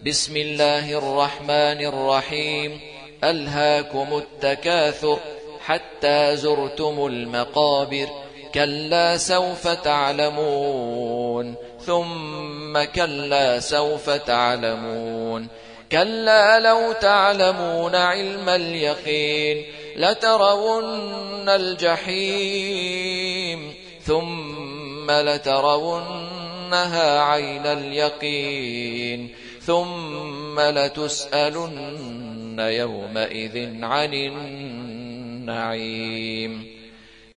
بسم الله الرحمن الرحيم. ألهاكم التكاثر حتى زرتم المقابر. كلا سوف تعلمون ثم كلا سوف تعلمون. كلا لو تعلمون علم اليقين لترون الجحيم ثم لترونها عين اليقين ثم لتسألن يومئذ عن النعيم.